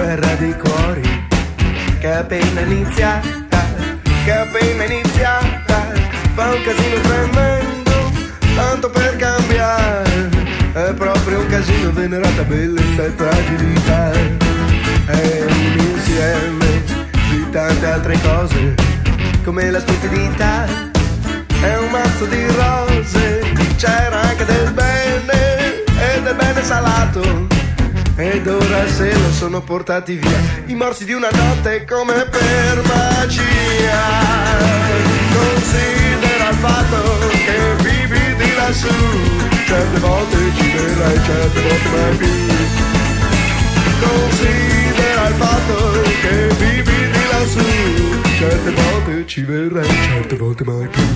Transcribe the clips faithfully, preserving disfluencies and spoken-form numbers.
guerra di cuori che è appena iniziata, che è appena iniziata, fa un casino tremendo, tanto per cambiare, è proprio un casino, venerata bellezza e fragilità, è un insieme di tante altre cose, come la stupidità, è un mazzo di rose, c'era anche del bene, e del bene salato, ed ora se lo sono portati via i morsi di una notte come per magia. Considera il fatto che vivi di lassù, certe volte ci verrai, certe volte mai più. Considera il fatto che vivi di lassù, certe volte ci verrai, certe volte mai più.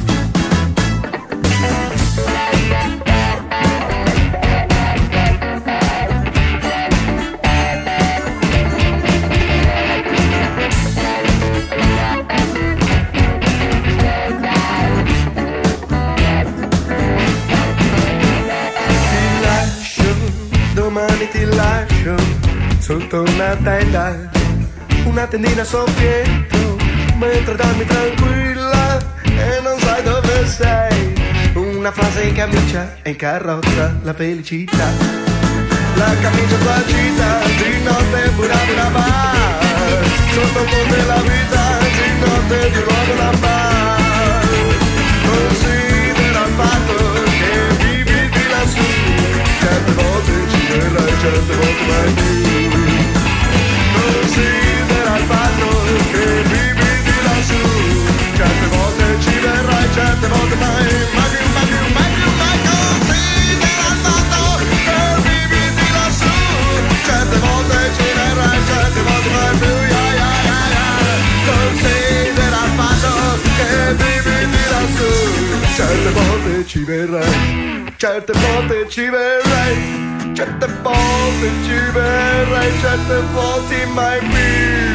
Domani ti lascio sotto una tenda, una tendina soffietto, mentre dormi tranquilla e non sai dove sei. Una frase in camicia e in carrozza la felicità, la camicia sgualcita, di notte pura pura bar, sotto il ponte la vita, di notte di nuovo una bar. Considera il fatto che vivi di lassù, certe volte ci verrai, certe volte mai più. Considera il fatto che vivi di lassù, certe volte ci verrai, certe volte mai, mai più, mai più, mai più, mai. Considera il fatto che vivi di lassù, certe volte ci verrai, certe volte mai più, ya, ya, ya, ya. Considera il fatto che vivi di lassù, certe volte ci verrai, certe volte ci verrai, certe volte ci verrai, certe volte mai più.